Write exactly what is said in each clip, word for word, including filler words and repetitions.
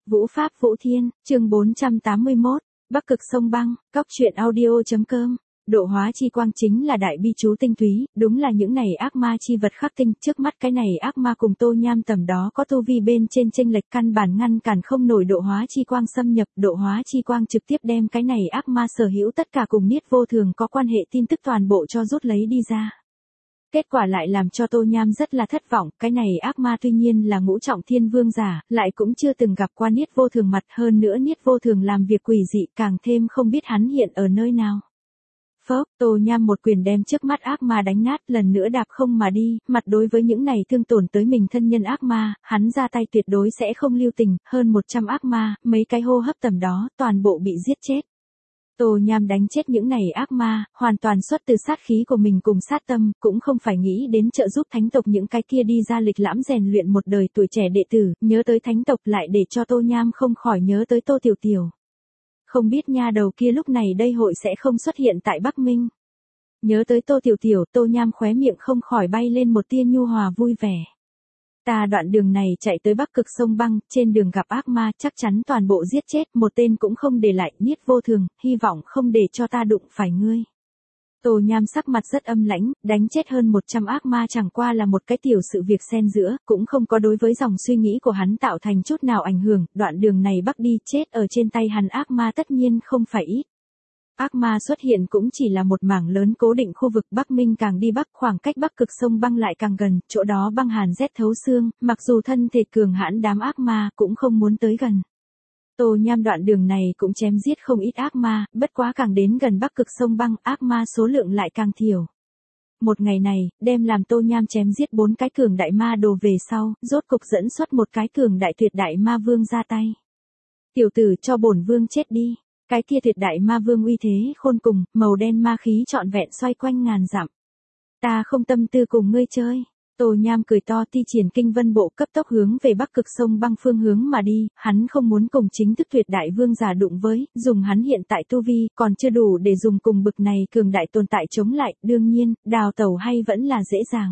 Vũ Pháp Vũ Thiên, chương bốn trăm tám mươi mốt, Bắc Cực Sông Băng, Cóc truyện audio.com. Độ hóa chi quang chính là đại bi chú tinh túy, đúng là những này ác ma chi vật khắc tinh, trước mắt cái này ác ma cùng Tô Nham tầm đó có tu vi bên trên chênh lệch căn bản ngăn cản không nổi độ hóa chi quang xâm nhập, độ hóa chi quang trực tiếp đem cái này ác ma sở hữu tất cả cùng Niết Vô Thường có quan hệ tin tức toàn bộ cho rút lấy đi ra. Kết quả lại làm cho Tô Nham rất là thất vọng, cái này ác ma tuy nhiên là ngũ trọng thiên vương giả, lại cũng chưa từng gặp qua Niết Vô Thường mặt, hơn nữa Niết Vô Thường làm việc quỷ dị càng thêm không biết hắn hiện ở nơi nào. Phốc, Tô Nham một quyền đem trước mắt ác ma đánh nát, lần nữa đạp không mà đi, mặt đối với những này thương tổn tới mình thân nhân ác ma, hắn ra tay tuyệt đối sẽ không lưu tình, hơn một trăm ác ma, mấy cái hô hấp tầm đó, toàn bộ bị giết chết. Tô Nham đánh chết những này ác ma, hoàn toàn xuất từ sát khí của mình cùng sát tâm, cũng không phải nghĩ đến trợ giúp thánh tộc những cái kia đi ra lịch lãm rèn luyện một đời tuổi trẻ đệ tử, nhớ tới thánh tộc lại để cho Tô Nham không khỏi nhớ tới Tô Tiểu Tiểu. Không biết nha đầu kia lúc này đây hội sẽ không xuất hiện tại Bắc Minh. Nhớ tới Tô Tiểu Tiểu, Tô Nham khóe miệng không khỏi bay lên một tia nhu hòa vui vẻ. Ta đoạn đường này chạy tới Bắc Cực Sông Băng, trên đường gặp ác ma chắc chắn toàn bộ giết chết, một tên cũng không để lại, Niết Vô Thường, hy vọng không để cho ta đụng phải ngươi. Tô Nham sắc mặt rất âm lãnh, đánh chết hơn một trăm ác ma chẳng qua là một cái tiểu sự việc xen giữa, cũng không có đối với dòng suy nghĩ của hắn tạo thành chút nào ảnh hưởng, đoạn đường này bắc đi chết ở trên tay hắn ác ma tất nhiên không phải ít. Ác ma xuất hiện cũng chỉ là một mảng lớn cố định khu vực Bắc Minh, càng đi bắc khoảng cách Bắc Cực Sông Băng lại càng gần, chỗ đó băng hàn rét thấu xương, mặc dù thân thể cường hãn đám ác ma cũng không muốn tới gần. Tô Nham đoạn đường này cũng chém giết không ít ác ma, bất quá càng đến gần Bắc Cực Sông Băng, ác ma số lượng lại càng thiểu. Một ngày này, đem làm Tô Nham chém giết bốn cái cường đại ma đồ về sau, rốt cục dẫn xuất một cái cường đại tuyệt đại ma vương ra tay. Tiểu tử, cho bổn vương chết đi. Cái kia tuyệt đại ma vương uy thế khôn cùng, màu đen ma khí trọn vẹn xoay quanh ngàn dặm. Ta không tâm tư cùng ngươi chơi. Tô Nham cười to, thi triển kinh vân bộ cấp tốc hướng về Bắc Cực Sông Băng phương hướng mà đi, hắn không muốn cùng chính thức tuyệt đại vương giả đụng với, dùng hắn hiện tại tu vi, còn chưa đủ để dùng cùng bực này cường đại tồn tại chống lại, đương nhiên, đào tẩu hay vẫn là dễ dàng.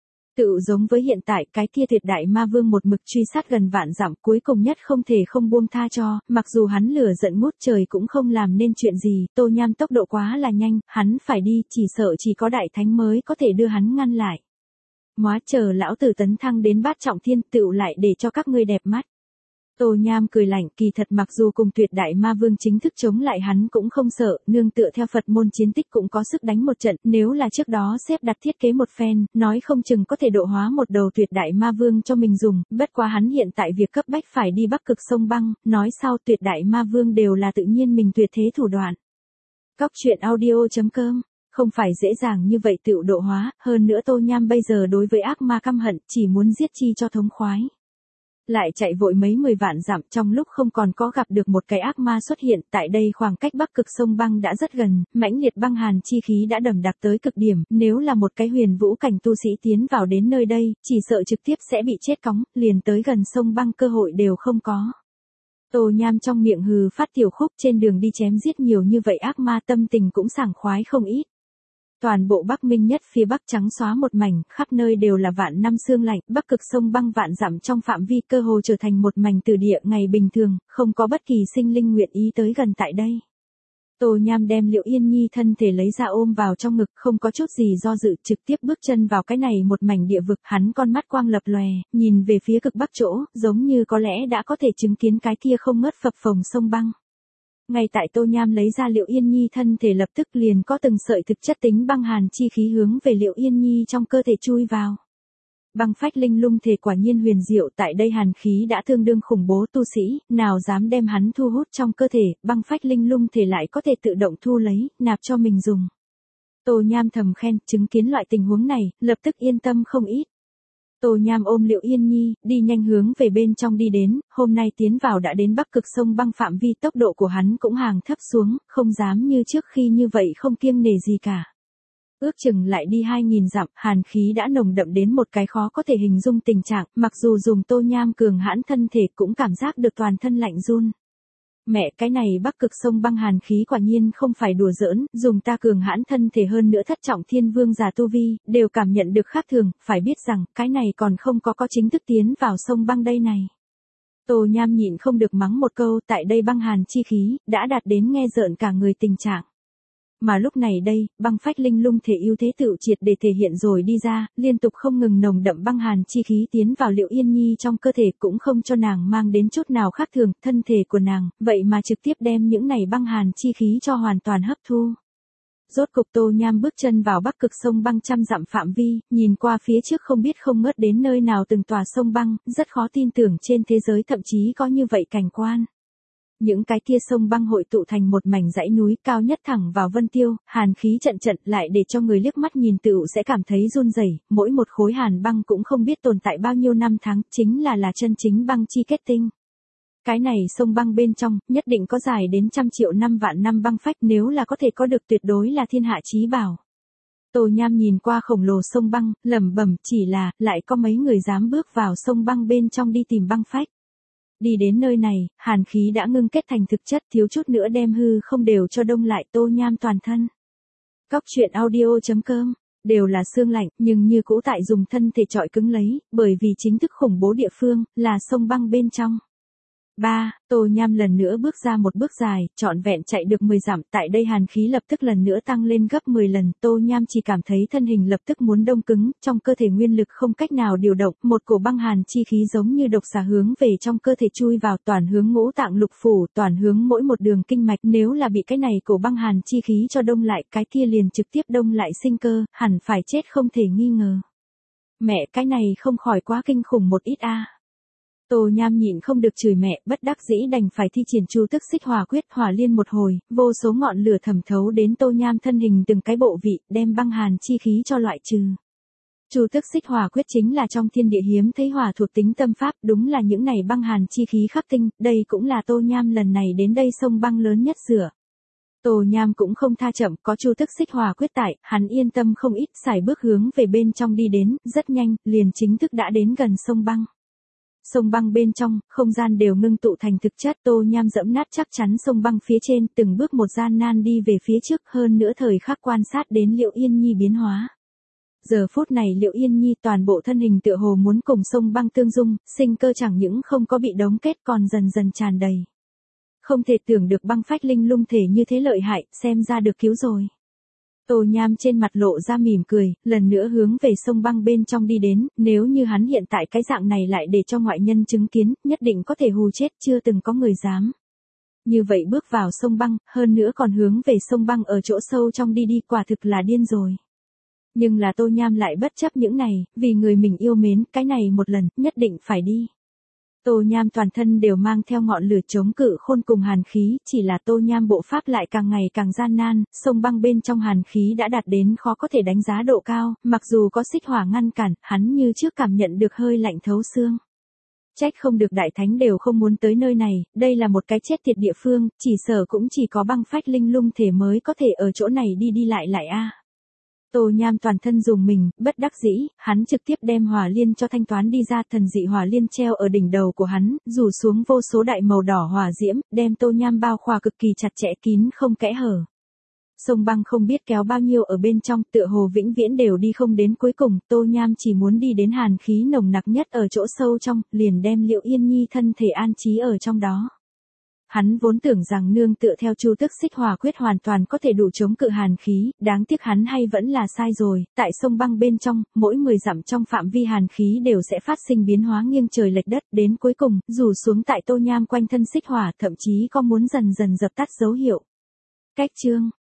Tự giống với hiện tại, cái kia tuyệt đại ma vương một mực truy sát gần vạn dặm, cuối cùng nhất không thể không buông tha cho, mặc dù hắn lửa giận ngút trời cũng không làm nên chuyện gì, Tô Nham tốc độ quá là nhanh, hắn phải đi, chỉ sợ chỉ có đại thánh mới có thể đưa hắn ngăn lại. Móa chờ lão tử tấn thăng đến bát trọng thiên, tựu lại để cho các ngươi đẹp mắt. Tô Nham cười lạnh, kỳ thật mặc dù cùng tuyệt đại ma vương chính thức chống lại hắn cũng không sợ, nương tựa theo Phật môn chiến tích cũng có sức đánh một trận, nếu là trước đó xếp đặt thiết kế một phen, nói không chừng có thể độ hóa một đầu tuyệt đại ma vương cho mình dùng, bất quá hắn hiện tại việc cấp bách phải đi Bắc Cực Sông Băng, nói sau tuyệt đại ma vương đều là tự nhiên mình tuyệt thế thủ đoạn. Cóc truyện audio.com. Không phải dễ dàng như vậy tự độ hóa, hơn nữa Tô Nham bây giờ đối với ác ma căm hận, chỉ muốn giết chi cho thống khoái. Lại chạy vội mấy mười vạn dặm, trong lúc không còn có gặp được một cái ác ma xuất hiện, tại đây khoảng cách Bắc Cực Sông Băng đã rất gần, mãnh liệt băng hàn chi khí đã đậm đặc tới cực điểm, nếu là một cái huyền vũ cảnh tu sĩ tiến vào đến nơi đây, chỉ sợ trực tiếp sẽ bị chết cóng, liền tới gần sông băng cơ hội đều không có. Tô Nham trong miệng hừ phát tiểu khúc, trên đường đi chém giết nhiều như vậy ác ma, tâm tình cũng sảng khoái không ít. Toàn bộ Bắc Minh nhất phía Bắc trắng xóa một mảnh, khắp nơi đều là vạn năm sương lạnh, Bắc Cực Sông Băng vạn dặm trong phạm vi cơ hồ trở thành một mảnh từ địa ngày bình thường, không có bất kỳ sinh linh nguyện ý tới gần tại đây. Tô Nham đem Liệu Yên Nhi thân thể lấy ra ôm vào trong ngực, không có chút gì do dự, trực tiếp bước chân vào cái này một mảnh địa vực, hắn con mắt quang lập lòe, nhìn về phía cực bắc chỗ, giống như có lẽ đã có thể chứng kiến cái kia không ngớt phập phồng sông băng. Ngay tại Tô Nham lấy ra Liệu Yên Nhi thân thể, lập tức liền có từng sợi thực chất tính băng hàn chi khí hướng về Liệu Yên Nhi trong cơ thể chui vào. Băng phách linh lung thể quả nhiên huyền diệu, tại đây hàn khí đã tương đương khủng bố, tu sĩ nào dám đem hắn thu hút trong cơ thể, băng phách linh lung thể lại có thể tự động thu lấy, nạp cho mình dùng. Tô Nham thầm khen, chứng kiến loại tình huống này, lập tức yên tâm không ít. Tô Nham ôm Liệu Yên Nhi, đi nhanh hướng về bên trong đi đến, hôm nay tiến vào đã đến Bắc Cực Sông Băng phạm vi, tốc độ của hắn cũng hàng thấp xuống, không dám như trước khi như vậy không kiêng nể gì cả. Ước chừng lại đi hai nghìn dặm, hàn khí đã nồng đậm đến một cái khó có thể hình dung tình trạng, mặc dù dùng Tô Nham cường hãn thân thể cũng cảm giác được toàn thân lạnh run. Mẹ, cái này Bắc Cực Sông Băng hàn khí quả nhiên không phải đùa giỡn, dùng ta cường hãn thân thể hơn nữa thất trọng thiên vương giả tu vi, đều cảm nhận được khác thường, phải biết rằng, cái này còn không có có chính thức tiến vào sông băng đây này. Tô Nham nhịn không được mắng một câu, tại đây băng hàn chi khí, đã đạt đến nghe rợn cả người tình trạng. Mà lúc này đây, băng phách linh lung thể ưu thế tựu triệt để thể hiện rồi đi ra, liên tục không ngừng nồng đậm băng hàn chi khí tiến vào Liệu Yên Nhi trong cơ thể cũng không cho nàng mang đến chút nào khác thường, thân thể của nàng, vậy mà trực tiếp đem những này băng hàn chi khí cho hoàn toàn hấp thu. Rốt cục Tô Nham bước chân vào bắc cực sông băng trăm dặm phạm vi, nhìn qua phía trước không biết không ngớt đến nơi nào từng tòa sông băng, rất khó tin tưởng trên thế giới thậm chí có như vậy cảnh quan. Những cái kia sông băng hội tụ thành một mảnh dãy núi cao nhất thẳng vào vân tiêu, hàn khí trận trận lại để cho người liếc mắt nhìn tựu sẽ cảm thấy run rẩy, mỗi một khối hàn băng cũng không biết tồn tại bao nhiêu năm tháng, chính là là chân chính băng chi kết tinh. Cái này sông băng bên trong, nhất định có dài đến trăm triệu năm vạn năm băng phách, nếu là có thể có được tuyệt đối là thiên hạ chí bảo. Tô Nham nhìn qua khổng lồ sông băng, lẩm bẩm, chỉ là, lại có mấy người dám bước vào sông băng bên trong đi tìm băng phách. Đi đến nơi này, hàn khí đã ngưng kết thành thực chất, thiếu chút nữa đem hư không đều cho đông lại Tô Nham toàn thân. Cóc truyện audio chấm com, đều là xương lạnh, nhưng như cũ tại dùng thân thể trọi cứng lấy, bởi vì chính thức khủng bố địa phương, là sông băng bên trong. ba. Tô Nham lần nữa bước ra một bước dài, trọn vẹn chạy được mười dặm, tại đây hàn khí lập tức lần nữa tăng lên gấp mười lần, Tô Nham chỉ cảm thấy thân hình lập tức muốn đông cứng, trong cơ thể nguyên lực không cách nào điều động, một cổ băng hàn chi khí giống như độc xà hướng về trong cơ thể chui vào, toàn hướng ngũ tạng lục phủ, toàn hướng mỗi một đường kinh mạch, nếu là bị cái này cổ băng hàn chi khí cho đông lại, cái kia liền trực tiếp đông lại sinh cơ, hẳn phải chết không thể nghi ngờ. Mẹ, cái này không khỏi quá kinh khủng một ít a. Tô Nham nhịn không được chửi mẹ, bất đắc dĩ đành phải thi triển chu tức xích hỏa quyết, hỏa liên một hồi, vô số ngọn lửa thẩm thấu đến Tô Nham thân hình từng cái bộ vị, đem băng hàn chi khí cho loại trừ. Chu tức xích hỏa quyết chính là trong thiên địa hiếm thấy hỏa thuộc tính tâm pháp, đúng là những này băng hàn chi khí khắc tinh, đây cũng là Tô Nham lần này đến đây sông băng lớn nhất rửa. Tô Nham cũng không tha chậm, có chu tức xích hỏa quyết tại, hắn yên tâm không ít, xài bước hướng về bên trong đi đến, rất nhanh, liền chính thức đã đến gần sông băng. Sông băng bên trong, không gian đều ngưng tụ thành thực chất, Tô Nham dẫm nát chắc chắn sông băng phía trên, từng bước một gian nan đi về phía trước, hơn nữa thời khắc quan sát đến Liệu Yên Nhi biến hóa. Giờ phút này Liệu Yên Nhi toàn bộ thân hình tựa hồ muốn cùng sông băng tương dung, sinh cơ chẳng những không có bị đóng kết còn dần dần tràn đầy. Không thể tưởng được băng phách linh lung thể như thế lợi hại, xem ra được cứu rồi. Tô Nham trên mặt lộ ra mỉm cười, lần nữa hướng về sông băng bên trong đi đến, nếu như hắn hiện tại cái dạng này lại để cho ngoại nhân chứng kiến, nhất định có thể hù chết, chưa từng có người dám. Như vậy bước vào sông băng, hơn nữa còn hướng về sông băng ở chỗ sâu trong đi đi, quả thực là điên rồi. Nhưng là Tô Nham lại bất chấp những này, vì người mình yêu mến, cái này một lần, nhất định phải đi. Tô Nham toàn thân đều mang theo ngọn lửa chống cự khôn cùng hàn khí, chỉ là Tô Nham bộ pháp lại càng ngày càng gian nan, sông băng bên trong hàn khí đã đạt đến khó có thể đánh giá độ cao, mặc dù có xích hỏa ngăn cản, hắn như trước cảm nhận được hơi lạnh thấu xương. Trách không được đại thánh đều không muốn tới nơi này, đây là một cái chết tiệt địa phương, chỉ sở cũng chỉ có băng phách linh lung thể mới có thể ở chỗ này đi đi lại lại a. Tô Nham toàn thân dùng mình, bất đắc dĩ, hắn trực tiếp đem hỏa liên cho thanh toán đi ra, thần dị hỏa liên treo ở đỉnh đầu của hắn, rủ xuống vô số đại màu đỏ hỏa diễm, đem Tô Nham bao khỏa cực kỳ chặt chẽ kín không kẽ hở. Sông băng không biết kéo bao nhiêu ở bên trong, tựa hồ vĩnh viễn đều đi không đến cuối cùng, Tô Nham chỉ muốn đi đến hàn khí nồng nặc nhất ở chỗ sâu trong, liền đem Liệu Yên Nhi thân thể an trí ở trong đó. Hắn vốn tưởng rằng nương tựa theo chu tức xích hỏa quyết hoàn toàn có thể đủ chống cự hàn khí, đáng tiếc hắn hay vẫn là sai rồi, tại sông băng bên trong, mỗi mười dặm trong phạm vi hàn khí đều sẽ phát sinh biến hóa nghiêng trời lệch đất, đến cuối cùng, rủ xuống tại Tô Nham quanh thân xích hỏa, thậm chí có muốn dần dần dập tắt dấu hiệu. Cách chương